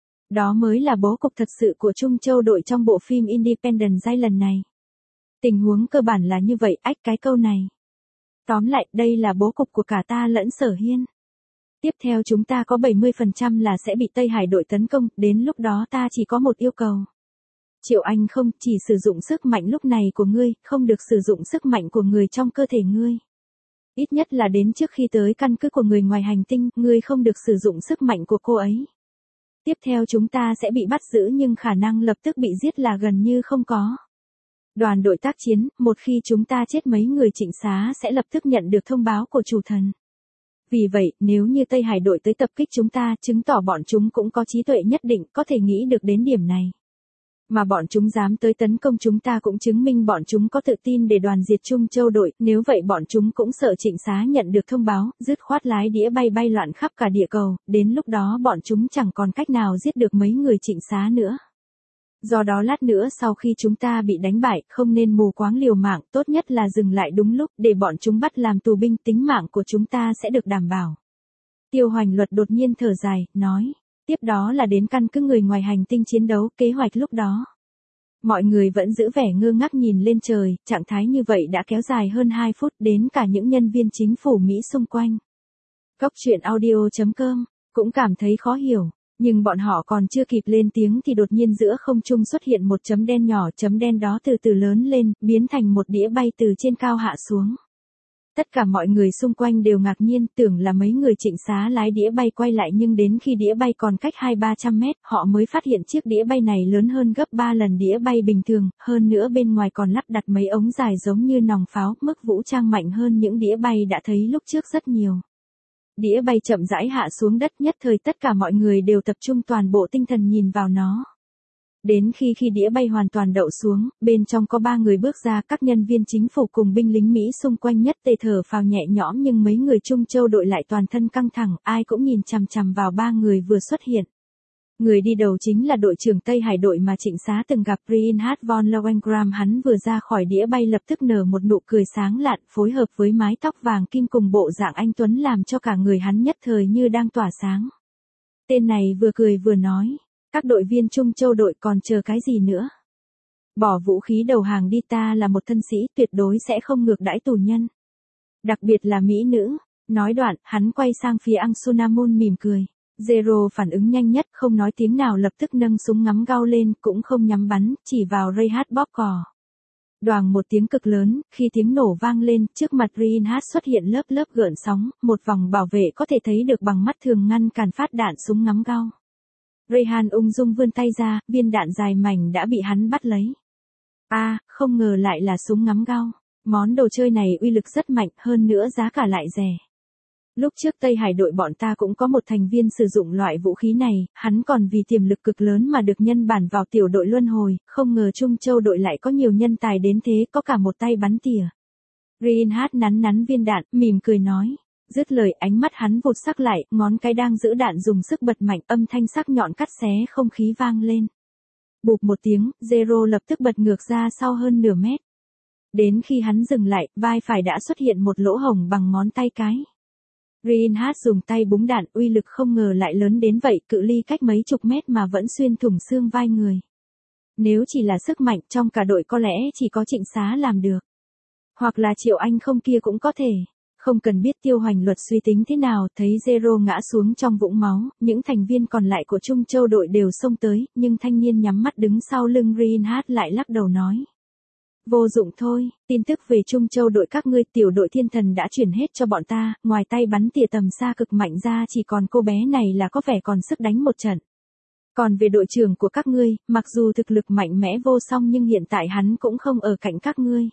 Đó mới là bố cục thật sự của Trung Châu đội trong bộ phim Independence Day lần này. Tình huống cơ bản là như vậy, cái câu này. Tóm lại, đây là bố cục của cả ta lẫn Sở Hiên. Tiếp theo chúng ta có 70% là sẽ bị Tây Hải đội tấn công, đến lúc đó ta chỉ có một yêu cầu. Triệu Anh không, chỉ sử dụng sức mạnh lúc này của ngươi, không được sử dụng sức mạnh của người trong cơ thể ngươi. Ít nhất là đến trước khi tới căn cứ của người ngoài hành tinh, ngươi không được sử dụng sức mạnh của cô ấy. Tiếp theo chúng ta sẽ bị bắt giữ nhưng khả năng lập tức bị giết là gần như không có. Đoàn đội tác chiến, một khi chúng ta chết mấy người Trịnh Xá sẽ lập tức nhận được thông báo của chủ thần. Vì vậy, nếu như Tây Hải đội tới tập kích chúng ta, chứng tỏ bọn chúng cũng có trí tuệ nhất định, có thể nghĩ được đến điểm này. Mà bọn chúng dám tới tấn công chúng ta cũng chứng minh bọn chúng có tự tin để đoàn diệt Trung Châu đội, nếu vậy bọn chúng cũng sợ Trịnh Xá nhận được thông báo, dứt khoát lái đĩa bay bay loạn khắp cả địa cầu, đến lúc đó bọn chúng chẳng còn cách nào giết được mấy người Trịnh Xá nữa. Do đó lát nữa sau khi chúng ta bị đánh bại, không nên mù quáng liều mạng, tốt nhất là dừng lại đúng lúc, để bọn chúng bắt làm tù binh, tính mạng của chúng ta sẽ được đảm bảo. Tiêu Hoành Luật đột nhiên thở dài, nói. Tiếp đó là đến căn cứ người ngoài hành tinh chiến đấu, kế hoạch lúc đó. Mọi người vẫn giữ vẻ ngơ ngác nhìn lên trời, trạng thái như vậy đã kéo dài hơn 2 phút, đến cả những nhân viên chính phủ Mỹ xung quanh. Cốc truyện audio.com cũng cảm thấy khó hiểu, nhưng bọn họ còn chưa kịp lên tiếng thì đột nhiên giữa không trung xuất hiện một chấm đen nhỏ, chấm đen đó từ từ lớn lên, biến thành một đĩa bay từ trên cao hạ xuống. Tất cả mọi người xung quanh đều ngạc nhiên, tưởng là mấy người Trịnh Xá lái đĩa bay quay lại, nhưng đến khi đĩa bay còn cách 200-300 mét, họ mới phát hiện chiếc đĩa bay này lớn hơn gấp 3 lần đĩa bay bình thường, hơn nữa bên ngoài còn lắp đặt mấy ống dài giống như nòng pháo, mức vũ trang mạnh hơn những đĩa bay đã thấy lúc trước rất nhiều. Đĩa bay chậm rãi hạ xuống đất, nhất thời tất cả mọi người đều tập trung toàn bộ tinh thần nhìn vào nó. Đến khi đĩa bay hoàn toàn đậu xuống, bên trong có 3 người bước ra, các nhân viên chính phủ cùng binh lính Mỹ xung quanh nhất tề thở phào nhẹ nhõm, nhưng mấy người Trung Châu đội lại toàn thân căng thẳng, ai cũng nhìn chằm chằm vào 3 người vừa xuất hiện. Người đi đầu chính là đội trưởng Tây Hải đội mà Trịnh Xá từng gặp, Reinhard von Lohengrin. Hắn vừa ra khỏi đĩa bay lập tức nở một nụ cười sáng lạn, phối hợp với mái tóc vàng kim cùng bộ dạng anh tuấn làm cho cả người hắn nhất thời như đang tỏa sáng. Tên này vừa cười vừa nói. Các đội viên Trung Châu đội còn chờ cái gì nữa? Bỏ vũ khí đầu hàng đi, ta là một thân sĩ, tuyệt đối sẽ không ngược đãi tù nhân. Đặc biệt là mỹ nữ. Nói đoạn, hắn quay sang phía Ang Sunamun mỉm cười. Zero phản ứng nhanh nhất, không nói tiếng nào, lập tức nâng súng ngắm gao lên, cũng không nhắm bắn, chỉ vào Reinhard bóp cò. Đoàng một tiếng cực lớn, khi tiếng nổ vang lên, trước mặt Reinhard xuất hiện lớp lớp gợn sóng, một vòng bảo vệ có thể thấy được bằng mắt thường ngăn cản phát đạn súng ngắm gao. Reinhard ung dung vươn tay ra, viên đạn dài mảnh đã bị hắn bắt lấy. Không ngờ lại là súng ngắm gao. Món đồ chơi này uy lực rất mạnh, hơn nữa giá cả lại rẻ. Lúc trước Tây Hải đội bọn ta cũng có một thành viên sử dụng loại vũ khí này, hắn còn vì tiềm lực cực lớn mà được nhân bản vào tiểu đội luân hồi, không ngờ Trung Châu đội lại có nhiều nhân tài đến thế, có cả một tay bắn tỉa. Reinhard nắn viên đạn, mỉm cười nói. Dứt lời, ánh mắt hắn vụt sắc lại, ngón cái đang giữ đạn dùng sức bật mạnh, âm thanh sắc nhọn cắt xé không khí vang lên. Bụp một tiếng, Zero lập tức bật ngược ra sau hơn nửa mét. Đến khi hắn dừng lại, vai phải đã xuất hiện một lỗ hổng bằng ngón tay cái. Reinhard dùng tay búng đạn, uy lực không ngờ lại lớn đến vậy, cự ly cách mấy chục mét mà vẫn xuyên thủng xương vai người. Nếu chỉ là sức mạnh, trong cả đội có lẽ chỉ có Trịnh Xá làm được. Hoặc là Triệu Anh không kia cũng có thể. Không cần biết Tiêu Hoành Luật suy tính thế nào, thấy Zero ngã xuống trong vũng máu, những thành viên còn lại của Trung Châu đội đều xông tới, nhưng thanh niên nhắm mắt đứng sau lưng Reinhard lại lắc đầu nói. Vô dụng thôi, tin tức về Trung Châu đội các ngươi, tiểu đội thiên thần đã chuyển hết cho bọn ta, ngoài tay bắn tỉa tầm xa cực mạnh ra chỉ còn cô bé này là có vẻ còn sức đánh một trận. Còn về đội trưởng của các ngươi, mặc dù thực lực mạnh mẽ vô song nhưng hiện tại hắn cũng không ở cạnh các ngươi.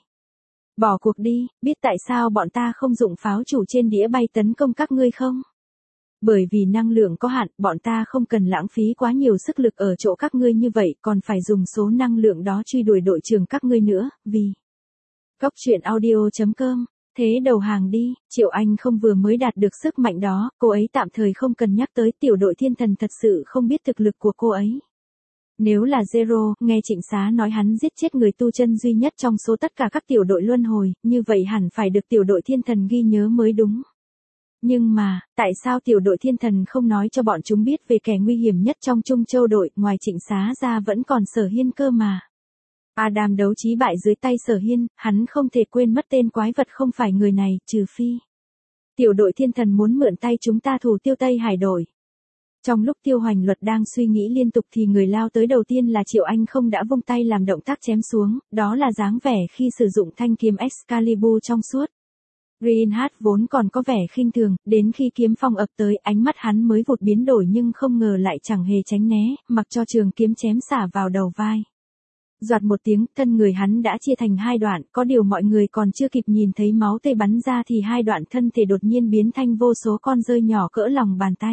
Bỏ cuộc đi, biết tại sao bọn ta không dụng pháo chủ trên đĩa bay tấn công các ngươi không? Bởi vì năng lượng có hạn, bọn ta không cần lãng phí quá nhiều sức lực ở chỗ các ngươi như vậy, còn phải dùng số năng lượng đó truy đuổi đội trưởng các ngươi nữa, vì... Cốc truyện audio.com, thế đầu hàng đi, Triệu Anh không vừa mới đạt được sức mạnh đó, cô ấy tạm thời không cần nhắc tới, tiểu đội thiên thần thật sự không biết thực lực của cô ấy. Nếu là Zero, nghe Trịnh Xá nói hắn giết chết người tu chân duy nhất trong số tất cả các tiểu đội luân hồi, như vậy hẳn phải được tiểu đội thiên thần ghi nhớ mới đúng. Nhưng mà, tại sao tiểu đội thiên thần không nói cho bọn chúng biết về kẻ nguy hiểm nhất trong Trung Châu đội, ngoài Trịnh Xá ra vẫn còn Sở Hiên cơ mà. Adam đấu trí bại dưới tay Sở Hiên, hắn không thể quên mất tên quái vật không phải người này, trừ phi. Tiểu đội thiên thần muốn mượn tay chúng ta thủ tiêu Tây Hải đội. Trong lúc Tiêu Hoành Luật đang suy nghĩ liên tục thì người lao tới đầu tiên là Triệu Anh không đã vung tay làm động tác chém xuống, đó là dáng vẻ khi sử dụng thanh kiếm Excalibur trong suốt. Reinhard vốn còn có vẻ khinh thường, đến khi kiếm phong ập tới, ánh mắt hắn mới vụt biến đổi nhưng không ngờ lại chẳng hề tránh né, mặc cho trường kiếm chém xả vào đầu vai. Doạt một tiếng, thân người hắn đã chia thành 2 đoạn, có điều mọi người còn chưa kịp nhìn thấy máu tươi bắn ra thì 2 đoạn thân thể đột nhiên biến thành vô số con rơi nhỏ cỡ lòng bàn tay.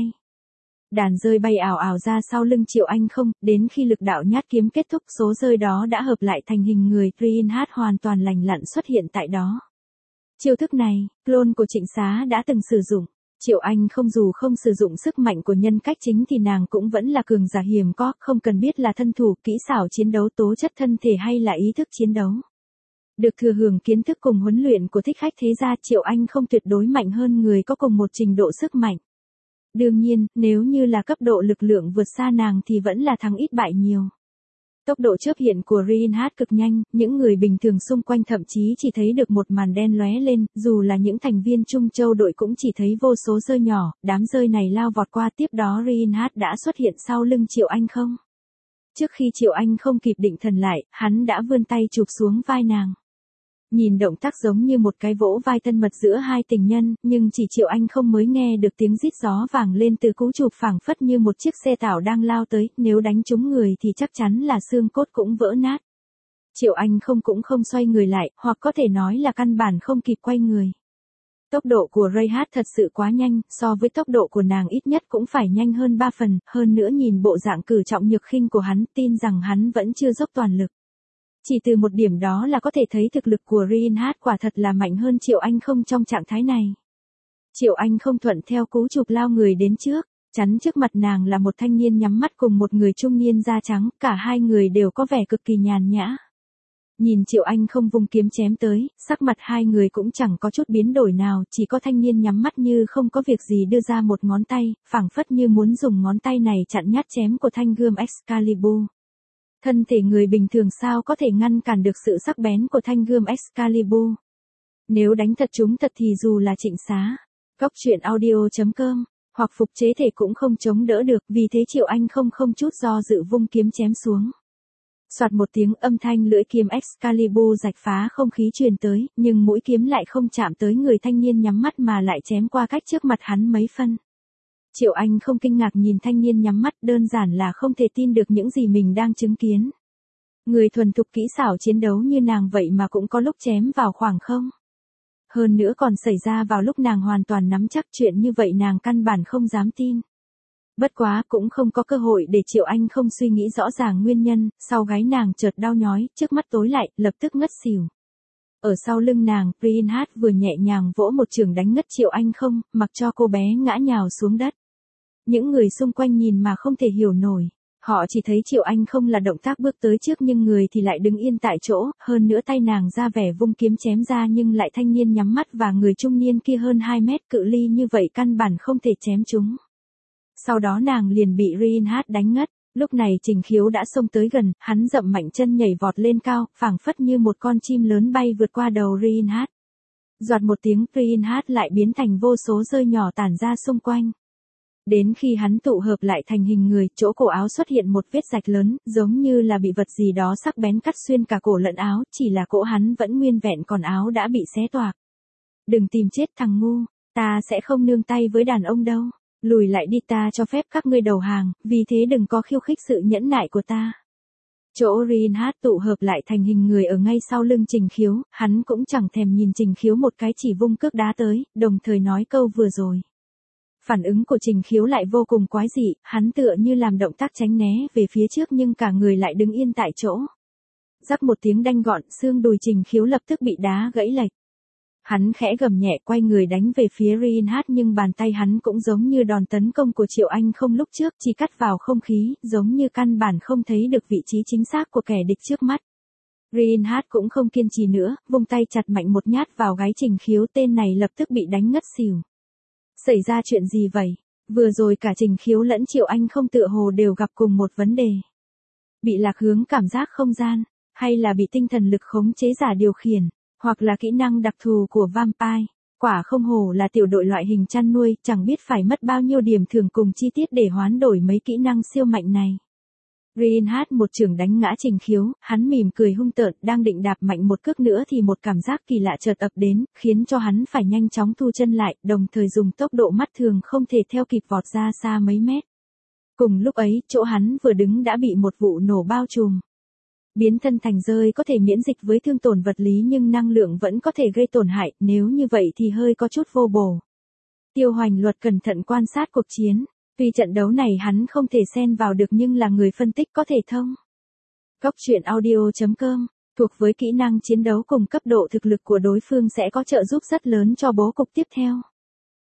Đàn rơi bay ảo ảo ra sau lưng Triệu Anh không, đến khi lực đạo nhát kiếm kết thúc số rơi đó đã hợp lại thành hình người, Reinhard hoàn toàn lành lặn xuất hiện tại đó. Chiêu thức này, clone của Trịnh Xá đã từng sử dụng. Triệu Anh không dù không sử dụng sức mạnh của nhân cách chính thì nàng cũng vẫn là cường giả hiếm có, không cần biết là thân thủ, kỹ xảo chiến đấu, tố chất thân thể hay là ý thức chiến đấu. Được thừa hưởng kiến thức cùng huấn luyện của thích khách thế gia, Triệu Anh không tuyệt đối mạnh hơn người có cùng một trình độ sức mạnh. Đương nhiên, nếu như là cấp độ lực lượng vượt xa nàng thì vẫn là thắng ít bại nhiều. Tốc độ chớp hiện của Reinhardt cực nhanh, những người bình thường xung quanh thậm chí chỉ thấy được một màn đen lóe lên, dù là những thành viên Trung Châu đội cũng chỉ thấy vô số rơi nhỏ, đám rơi này lao vọt qua, tiếp đó Reinhardt đã xuất hiện sau lưng Triệu Anh không. Trước khi Triệu Anh không kịp định thần lại, hắn đã vươn tay chụp xuống vai nàng. Nhìn động tác giống như một cái vỗ vai thân mật giữa hai tình nhân, nhưng chỉ Triệu Anh không mới nghe được tiếng rít gió vàng lên từ cú chụp, phảng phất như một chiếc xe tải đang lao tới, nếu đánh trúng người thì chắc chắn là xương cốt cũng vỡ nát. Triệu Anh cũng không xoay người lại, hoặc có thể nói là căn bản không kịp quay người. Tốc độ của Reinhardt thật sự quá nhanh, so với tốc độ của nàng ít nhất cũng phải nhanh hơn 3 phần, hơn nữa nhìn bộ dạng cử trọng nhược khinh của hắn, tin rằng hắn vẫn chưa dốc toàn lực. Chỉ từ một điểm đó là có thể thấy thực lực của Reinhardt quả thật là mạnh hơn Triệu Anh không trong trạng thái này. Triệu Anh không thuận theo cú chụp lao người đến trước, chắn trước mặt nàng là một thanh niên nhắm mắt cùng một người trung niên da trắng, cả hai người đều có vẻ cực kỳ nhàn nhã. Nhìn Triệu Anh không vung kiếm chém tới, sắc mặt hai người cũng chẳng có chút biến đổi nào, chỉ có thanh niên nhắm mắt như không có việc gì đưa ra một ngón tay, phảng phất như muốn dùng ngón tay này chặn nhát chém của thanh gươm Excalibur. Thân thể người bình thường sao có thể ngăn cản được sự sắc bén của thanh gươm Excalibur. Nếu đánh thật trúng thật thì dù là Trịnh Xá, Goctruyện.audio.com, hoặc phục chế thể cũng không chống đỡ được, vì thế Triệu Anh không chút do dự vung kiếm chém xuống. Soạt một tiếng, âm thanh lưỡi kiếm Excalibur rạch phá không khí truyền tới, nhưng mũi kiếm lại không chạm tới người thanh niên nhắm mắt mà lại chém qua cách trước mặt hắn mấy phân. Triệu Anh không kinh ngạc nhìn thanh niên nhắm mắt, đơn giản là không thể tin được những gì mình đang chứng kiến. Người thuần thục kỹ xảo chiến đấu như nàng vậy mà cũng có lúc chém vào khoảng không. Hơn nữa còn xảy ra vào lúc nàng hoàn toàn nắm chắc, chuyện như vậy nàng căn bản không dám tin. Bất quá cũng không có cơ hội để Triệu Anh không suy nghĩ rõ ràng nguyên nhân, sau gáy nàng chợt đau nhói, trước mắt tối lại, lập tức ngất xỉu. Ở sau lưng nàng, Reinhardt vừa nhẹ nhàng vỗ một chưởng đánh ngất Triệu Anh không, mặc cho cô bé ngã nhào xuống đất. Những người xung quanh nhìn mà không thể hiểu nổi. Họ chỉ thấy Triệu Anh không là động tác bước tới trước nhưng người thì lại đứng yên tại chỗ, hơn nữa tay nàng ra vẻ vung kiếm chém ra nhưng lại thanh niên nhắm mắt và người trung niên kia hơn 2 mét cự ly như vậy căn bản không thể chém chúng. Sau đó nàng liền bị Reinhardt đánh ngất, lúc này Trình Khiếu đã xông tới gần, hắn dậm mạnh chân nhảy vọt lên cao, phảng phất như một con chim lớn bay vượt qua đầu Reinhardt. Doạt một tiếng, Reinhardt lại biến thành vô số rơi nhỏ tản ra xung quanh. Đến khi hắn tụ hợp lại thành hình người, chỗ cổ áo xuất hiện một vết rạch lớn, giống như là bị vật gì đó sắc bén cắt xuyên cả cổ lẫn áo, chỉ là cổ hắn vẫn nguyên vẹn còn áo đã bị xé toạc. Đừng tìm chết thằng ngu, ta sẽ không nương tay với đàn ông đâu. Lùi lại đi, ta cho phép các ngươi đầu hàng, vì thế đừng có khiêu khích sự nhẫn nại của ta. Chỗ Reinhardt tụ hợp lại thành hình người ở ngay sau lưng Trình Khiếu, hắn cũng chẳng thèm nhìn Trình Khiếu một cái, chỉ vung cước đá tới, đồng thời nói câu vừa rồi. Phản ứng của Trình Khiếu lại vô cùng quái dị, hắn tựa như làm động tác tránh né về phía trước nhưng cả người lại đứng yên tại chỗ. Rắc một tiếng đanh gọn, xương đùi Trình Khiếu lập tức bị đá gãy lệch. Hắn khẽ gầm nhẹ quay người đánh về phía Reinhardt nhưng bàn tay hắn cũng giống như đòn tấn công của Triệu Anh không lúc trước, chỉ cắt vào không khí, giống như căn bản không thấy được vị trí chính xác của kẻ địch trước mắt. Reinhardt cũng không kiên trì nữa, vung tay chặt mạnh một nhát vào gáy Trình Khiếu, tên này lập tức bị đánh ngất xỉu. Xảy ra chuyện gì vậy? Vừa rồi cả Trình Khiếu lẫn Triệu Anh không tựa hồ đều gặp cùng một vấn đề. Bị lạc hướng cảm giác không gian, hay là bị tinh thần lực khống chế giả điều khiển, hoặc là kỹ năng đặc thù của Vampire. Quả không hổ là tiểu đội loại hình chăn nuôi, chẳng biết phải mất bao nhiêu điểm thưởng cùng chi tiết để hoán đổi mấy kỹ năng siêu mạnh này. Reinhardt một chưởng đánh ngã Trình Khiếu, hắn mỉm cười hung tợn, đang định đạp mạnh một cước nữa thì một cảm giác kỳ lạ chợt ập đến, khiến cho hắn phải nhanh chóng thu chân lại, đồng thời dùng tốc độ mắt thường không thể theo kịp vọt ra xa mấy mét. Cùng lúc ấy, chỗ hắn vừa đứng đã bị một vụ nổ bao trùm. Biến thân thành rơi có thể miễn dịch với thương tổn vật lý nhưng năng lượng vẫn có thể gây tổn hại, nếu như vậy thì hơi có chút vô bổ. Tiêu Hoành Luật cẩn thận quan sát cuộc chiến. Tuy trận đấu này hắn không thể xen vào được nhưng là người phân tích có thể thông. Goctruyện.audio.com, thuộc với kỹ năng chiến đấu cùng cấp độ thực lực của đối phương sẽ có trợ giúp rất lớn cho bố cục tiếp theo.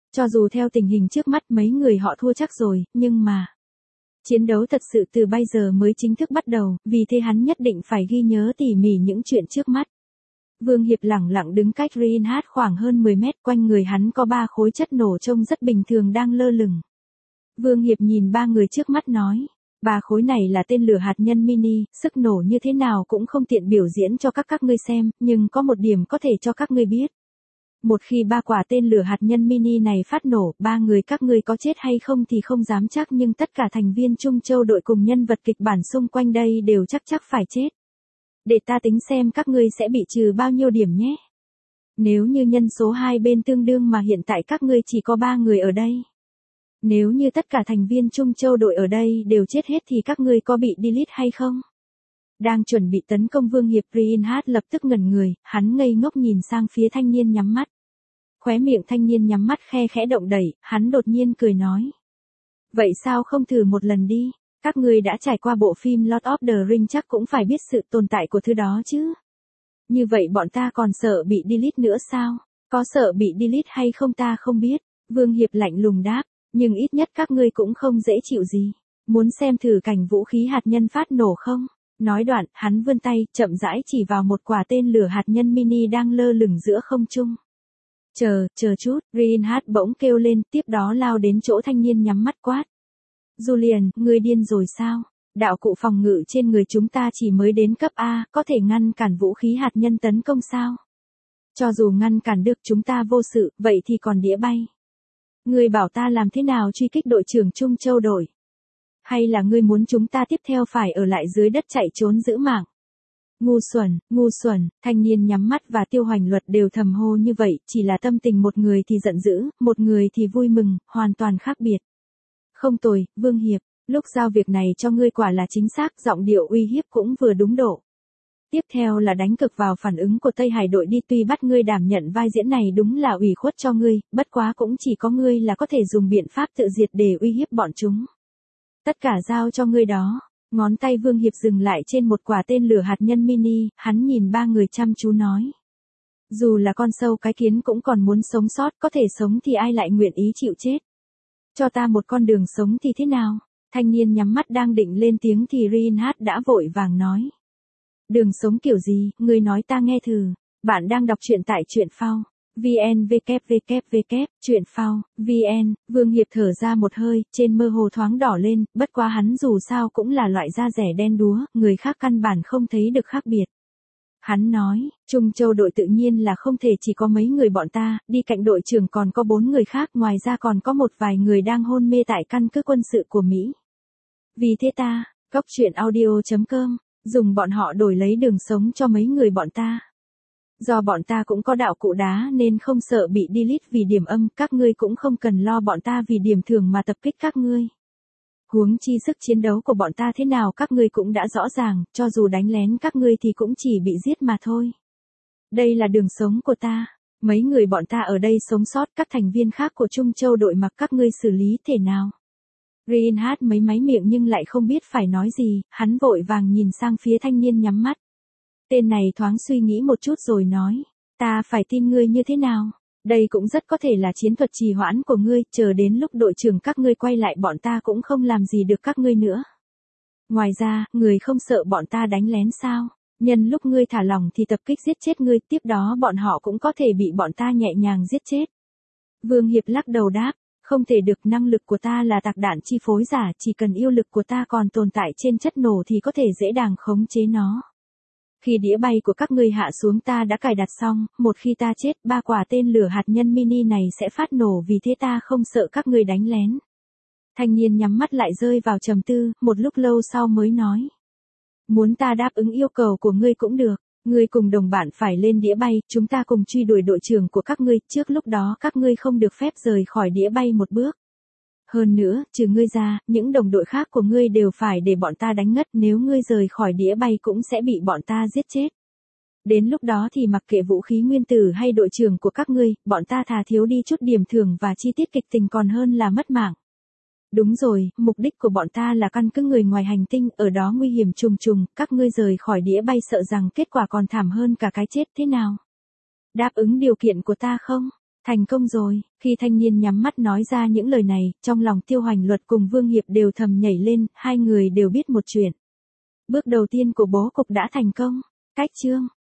Cho dù theo tình hình trước mắt mấy người họ thua chắc rồi, nhưng mà chiến đấu thật sự từ bây giờ mới chính thức bắt đầu, vì thế hắn nhất định phải ghi nhớ tỉ mỉ những chuyện trước mắt. Vương Hiệp lẳng lặng đứng cách Reinhardt khoảng hơn 10 mét, quanh người hắn có 3 khối chất nổ trông rất bình thường đang lơ lửng. Vương Hiệp nhìn 3 người trước mắt nói, 3 khối này là tên lửa hạt nhân mini, sức nổ như thế nào cũng không tiện biểu diễn cho các ngươi xem, nhưng có một điểm có thể cho các ngươi biết. Một khi 3 quả tên lửa hạt nhân mini này phát nổ, 3 người các ngươi có chết hay không thì không dám chắc, nhưng tất cả thành viên Trung Châu đội cùng nhân vật kịch bản xung quanh đây đều chắc phải chết. Để ta tính xem các ngươi sẽ bị trừ bao nhiêu điểm nhé. Nếu như nhân số hai bên tương đương mà hiện tại các ngươi chỉ có 3 người ở đây. Nếu như tất cả thành viên Trung Châu đội ở đây đều chết hết thì các ngươi có bị delete hay không? Đang chuẩn bị tấn công Vương Hiệp, Reinhardt lập tức ngẩn người, hắn ngây ngốc nhìn sang phía thanh niên nhắm mắt. Khóe miệng thanh niên nhắm mắt khẽ động đẩy, hắn đột nhiên cười nói. Vậy sao không thử một lần đi, các ngươi đã trải qua bộ phim Lord of the Rings chắc cũng phải biết sự tồn tại của thứ đó chứ. Như vậy bọn ta còn sợ bị delete nữa sao? Có sợ bị delete hay không ta không biết, Vương Hiệp lạnh lùng đáp, nhưng ít nhất các ngươi cũng không dễ chịu gì. Muốn xem thử cảnh vũ khí hạt nhân phát nổ không? Nói đoạn, hắn vươn tay, chậm rãi chỉ vào một quả tên lửa hạt nhân mini đang lơ lửng giữa không trung. Chờ chút, Reinhardt bỗng kêu lên, tiếp đó lao đến chỗ thanh niên nhắm mắt quát. Julian, ngươi điên rồi sao? Đạo cụ phòng ngự trên người chúng ta chỉ mới đến cấp A, có thể ngăn cản vũ khí hạt nhân tấn công sao? Cho dù ngăn cản được chúng ta vô sự, vậy thì còn đĩa bay. Ngươi bảo ta làm thế nào truy kích đội trưởng Trung Châu đội? Hay là ngươi muốn chúng ta tiếp theo phải ở lại dưới đất chạy trốn giữ mạng? Ngu xuẩn, thanh niên nhắm mắt và Tiêu Hoành Luật đều thầm hô như vậy, chỉ là tâm tình một người thì giận dữ, một người thì vui mừng, hoàn toàn khác biệt. Không tồi, Vương Hiệp, lúc giao việc này cho ngươi quả là chính xác, giọng điệu uy hiếp cũng vừa đúng độ. Tiếp theo là đánh cực vào phản ứng của Tây Hải đội đi, tuy bắt ngươi đảm nhận vai diễn này đúng là ủy khuất cho ngươi, bất quá cũng chỉ có ngươi là có thể dùng biện pháp tự diệt để uy hiếp bọn chúng. Tất cả giao cho ngươi đó. Ngón tay Vương Hiệp dừng lại trên một quả tên lửa hạt nhân mini, hắn nhìn 3 người chăm chú nói. Dù là con sâu cái kiến cũng còn muốn sống sót, có thể sống thì ai lại nguyện ý chịu chết. Cho ta một con đường sống thì thế nào? Thanh niên nhắm mắt đang định lên tiếng thì Reinhardt đã vội vàng nói. Đường sống kiểu gì, ngươi nói ta nghe thử. Bạn đang đọc truyện tại truyện phao. Truyện phao, VN, Vương Hiệp thở ra một hơi, trên mơ hồ thoáng đỏ lên, bất quá hắn dù sao cũng là loại da rẻ đen đúa, người khác căn bản không thấy được khác biệt. Hắn nói, Trung Châu đội tự nhiên là không thể chỉ có mấy người bọn ta, đi cạnh đội trưởng còn có 4 người khác, ngoài ra còn có một vài người đang hôn mê tại căn cứ quân sự của Mỹ. Vì thế ta, goctruyện.audio.com, dùng bọn họ đổi lấy đường sống cho mấy người bọn ta. Do bọn ta cũng có đạo cụ đá nên không sợ bị delete vì điểm âm, các ngươi cũng không cần lo bọn ta vì điểm thường mà tập kích các ngươi. Huống chi sức chiến đấu của bọn ta thế nào các ngươi cũng đã rõ ràng, cho dù đánh lén các ngươi thì cũng chỉ bị giết mà thôi. Đây là đường sống của ta, mấy người bọn ta ở đây sống sót, các thành viên khác của Trung Châu đội mặc các ngươi xử lý thế nào. Reinhardt mấy máy miệng nhưng lại không biết phải nói gì, hắn vội vàng nhìn sang phía thanh niên nhắm mắt. Tên này thoáng suy nghĩ một chút rồi nói, ta phải tin ngươi như thế nào? Đây cũng rất có thể là chiến thuật trì hoãn của ngươi, chờ đến lúc đội trưởng các ngươi quay lại bọn ta cũng không làm gì được các ngươi nữa. Ngoài ra, người không sợ bọn ta đánh lén sao? Nhân lúc ngươi thả lỏng thì tập kích giết chết ngươi, tiếp đó bọn họ cũng có thể bị bọn ta nhẹ nhàng giết chết. Vương Hiệp lắc đầu đáp, không thể được, năng lực của ta là tạc đạn chi phối giả, chỉ cần yêu lực của ta còn tồn tại trên chất nổ thì có thể dễ dàng khống chế nó. Khi đĩa bay của các ngươi hạ xuống ta đã cài đặt xong, một khi ta chết, 3 quả tên lửa hạt nhân mini này sẽ phát nổ, vì thế ta không sợ các ngươi đánh lén. Thanh niên nhắm mắt lại rơi vào trầm tư, một lúc lâu sau mới nói. Muốn ta đáp ứng yêu cầu của ngươi cũng được, ngươi cùng đồng bạn phải lên đĩa bay, chúng ta cùng truy đuổi đội trưởng của các ngươi, trước lúc đó các ngươi không được phép rời khỏi đĩa bay một bước. Hơn nữa, trừ ngươi ra, những đồng đội khác của ngươi đều phải để bọn ta đánh ngất, nếu ngươi rời khỏi đĩa bay cũng sẽ bị bọn ta giết chết. Đến lúc đó thì mặc kệ vũ khí nguyên tử hay đội trưởng của các ngươi, bọn ta thà thiếu đi chút điểm thưởng và chi tiết kịch tình còn hơn là mất mạng. Đúng rồi, mục đích của bọn ta là căn cứ người ngoài hành tinh, ở đó nguy hiểm trùng trùng, các ngươi rời khỏi đĩa bay sợ rằng kết quả còn thảm hơn cả cái chết, thế nào? Đáp ứng điều kiện của ta không? Thành công rồi, khi thanh niên nhắm mắt nói ra những lời này, trong lòng Tiêu Hoành Luật cùng Vương Hiệp đều thầm nhảy lên, hai người đều biết một chuyện. Bước đầu tiên của bố cục đã thành công. Cách chương